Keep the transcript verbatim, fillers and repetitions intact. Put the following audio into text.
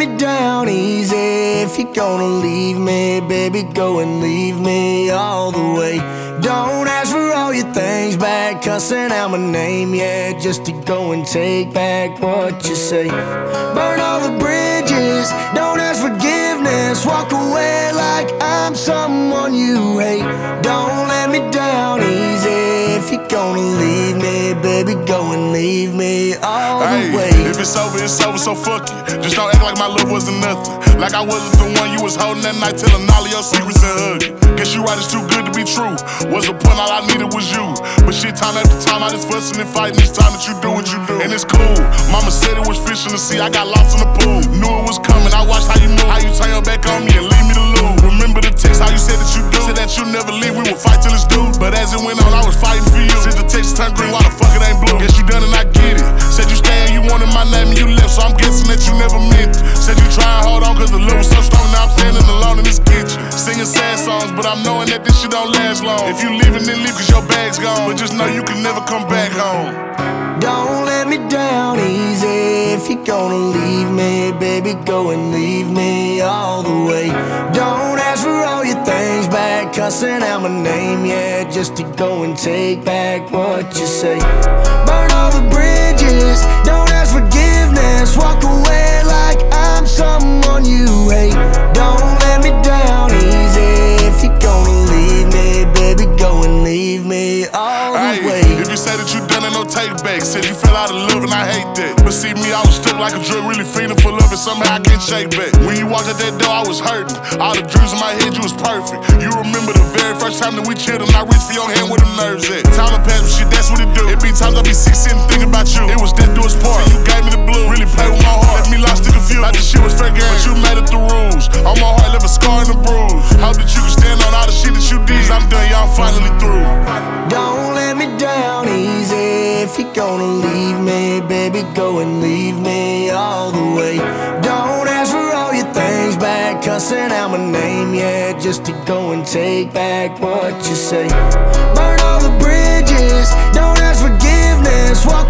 me down easy. If you're gonna leave me, baby, go and leave me all the way. Don't ask for all your things back, cussing out my name, yeah, just to go and take back what you say. Burn all the bridges, don't ask forgiveness. Walk away like I'm someone you hate. Don't let me down easy. If you're gonna leave me, baby, go and leave me all hey, the way. If it's over, it's over, so fuck it. Just don't act like my love wasn't nothing. Like I wasn't the one you was holding that night, telling all of your secrets and hugging. Guess you right, it's too good to be true. Was a point, all I needed was you. But shit, time after time, I just fussing and fighting. It's time that you do what you do. And it's cool. Mama said it was fish in the sea, I got lost in the pool. Knew it was coming, I watched how you move, how you turn your back on me and leave me to lose. Remember the text, how you said that you do. Said that you never leave, we would fight till it's due. But as it went on, I was fighting for you. Since the text turned green, why the fuck it ain't blue? Guess you done and I get it. Said you stay and you wanted my name and you left, so I'm guessing that you never meant it. Said you try and hold on cause the love was so strong, now I'm standing alone in this kitchen. Singing sad songs, but I'm knowing that this shit don't last long. If you leaving, then leave cause your bag's gone. But just know you can never come back home. Don't let me down easy. If you're gonna leave me, baby, go and leave me all the way. Don't ask for all your things back, cussing out my name, yeah, just to go and take back what you say. Burn all the bridges, don't ask forgiveness. Walk away like I'm someone you hate. Don't let me down easy. If you're gonna leave me, baby, go and leave me all the hey, way. If you say that you done it, no take back. Said you fell out of love and I hate that. But see me, I was stuck like a drug, really feeling for love and somehow I can't shake back. When you walked out that door, I was hurting. All the dreams in my head, you was perfect. You remember the very first time that we chilled and I reached for your hand where them nerves at. Time to pass, but shit, that's what it do. It be times I be sick sitting thinking about you. It was death do its part. See, you gave me the blue, really played with my heart. Left me lost and confused. Like this shit was fair game, but you made it the rules. On my heart, left a scar and a bruise. Hope that you can stand on all the shit that you did. Cause I'm done, y'all finally through. Don't let me down easy. If you're gonna leave me, baby, go and leave me all the way. Don't ask for all your things back, cussing out my name, yeah, just to go and take back what you say. Burn all the bridges, don't ask forgiveness.